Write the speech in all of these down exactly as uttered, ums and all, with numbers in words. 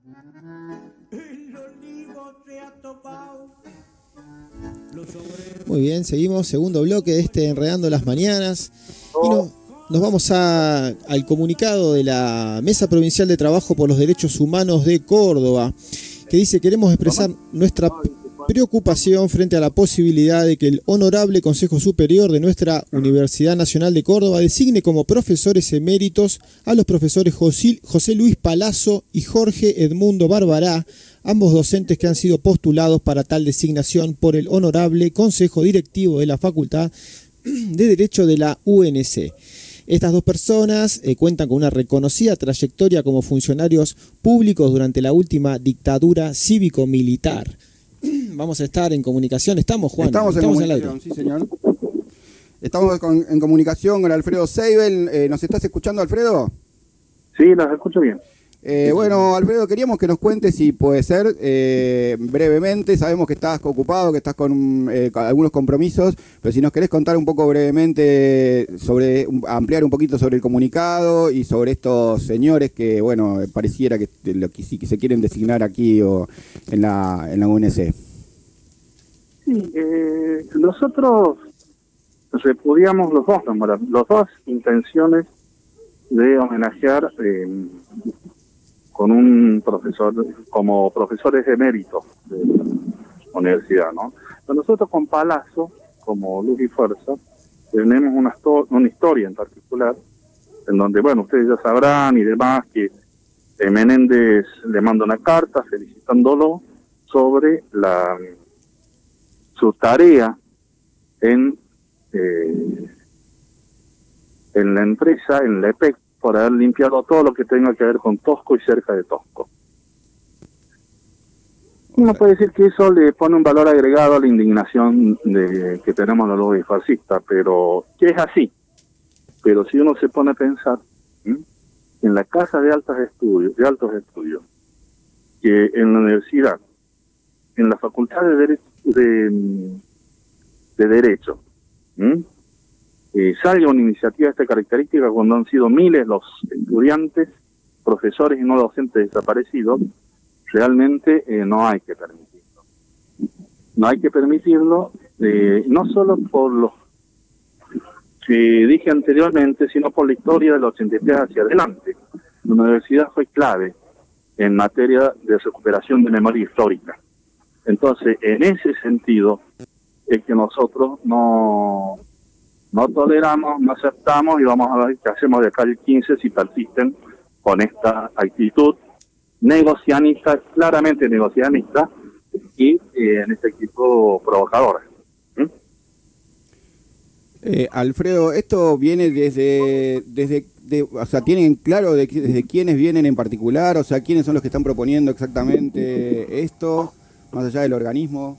Muy bien, seguimos, segundo bloque de este Enredando las Mañanas. Y no, nos vamos a, al comunicado de la Mesa Provincial de Trabajo por los Derechos Humanos de Córdoba, que dice: queremos expresar nuestra preocupación frente a la posibilidad de que el Honorable Consejo Superior de nuestra Universidad Nacional de Córdoba designe como profesores eméritos a los profesores José, José Luis Palazzo y Jorge Edmundo Barbará, ambos docentes que han sido postulados para tal designación por el Honorable Consejo Directivo de la Facultad de Derecho de la U N C. Estas dos personas eh, cuentan con una reconocida trayectoria como funcionarios públicos durante la última dictadura cívico-militar. Vamos a estar en comunicación. ¿Estamos, Juan? Estamos en Estamos comunicación, sí, señor. Estamos con, en comunicación con Alfredo Seibel. Eh, ¿Nos estás escuchando, Alfredo? Sí, los escucho bien. Eh, bueno, Alfredo, queríamos que nos cuentes, si puede ser, eh, brevemente. Sabemos que estás ocupado, que estás con eh, algunos compromisos, pero si nos querés contar un poco brevemente, sobre ampliar un poquito sobre el comunicado y sobre estos señores que, bueno, pareciera que, lo, que, que se quieren designar aquí o en la, en la U N C. Sí, eh, nosotros repudiamos los dos, los dos intenciones de homenajear eh, con un profesor, como profesores eméritos de la universidad, ¿no? Pero nosotros con Palazzo, como Luz y Fuerza, tenemos una, una historia en particular, en donde, bueno, ustedes ya sabrán y demás, que eh, Menéndez le manda una carta felicitándolo sobre la su tarea en, eh, en la empresa, en la E P E C, por haber limpiado todo lo que tenga que ver con Tosco y cerca de Tosco. Uno puede decir que eso le pone un valor agregado a la indignación de que tenemos los lobbies fascistas, pero que es así. Pero si uno se pone a pensar ¿sí? en la casa de altos estudios, de altos estudios, que en la universidad, en la facultad de derecho, de, de derecho, ¿sí? Eh, salga una iniciativa de esta característica cuando han sido miles los estudiantes, profesores y no docentes desaparecidos, realmente eh, no hay que permitirlo. No hay que permitirlo, eh, no solo por lo que dije anteriormente, sino por la historia de los ochenta y tres hacia adelante. La universidad fue clave en materia de recuperación de memoria histórica. Entonces, en ese sentido, es que nosotros no... No toleramos, no aceptamos y vamos a ver qué hacemos de acá el quince si persisten con esta actitud negocianista, claramente negocianista, y eh, en este actitud provocadora. ¿Mm? Eh, Alfredo, esto viene desde, desde de, o sea, ¿tienen claro de, desde quiénes vienen en particular? O sea, ¿quiénes son los que están proponiendo exactamente esto, más allá del organismo?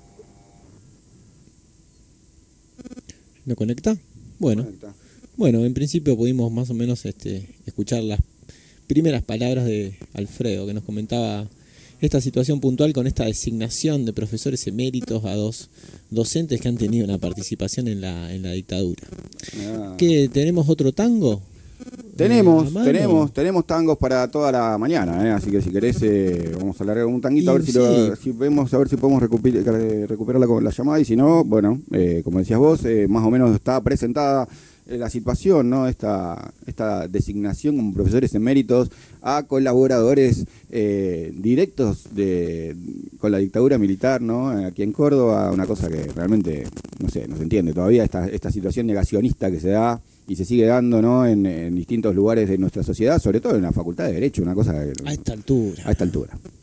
¿No conecta? Bueno, bueno, en principio pudimos más o menos este, escuchar las primeras palabras de Alfredo, que nos comentaba esta situación puntual con esta designación de profesores eméritos a dos docentes que han tenido una participación en la en la dictadura. Ah. ¿Qué, tenemos otro tango? Tenemos, eh, tenemos, tenemos tangos para toda la mañana, ¿eh? Así que si querés eh, vamos a alargar un tanguito y, a ver si, sí. lo, si vemos a ver si podemos recuperar, recuperar la, la llamada, y si no, bueno, eh, como decías vos, eh, más o menos está presentada eh, la situación, ¿no? Esta, esta designación como profesores eméritos a colaboradores eh, directos de con la dictadura militar, ¿no? Aquí en Córdoba, una cosa que realmente, no sé, no se entiende todavía, esta, esta situación negacionista que se da y se sigue dando, ¿no? En, en distintos lugares de nuestra sociedad, sobre todo en la Facultad de Derecho, una cosa que, a esta altura. A esta altura.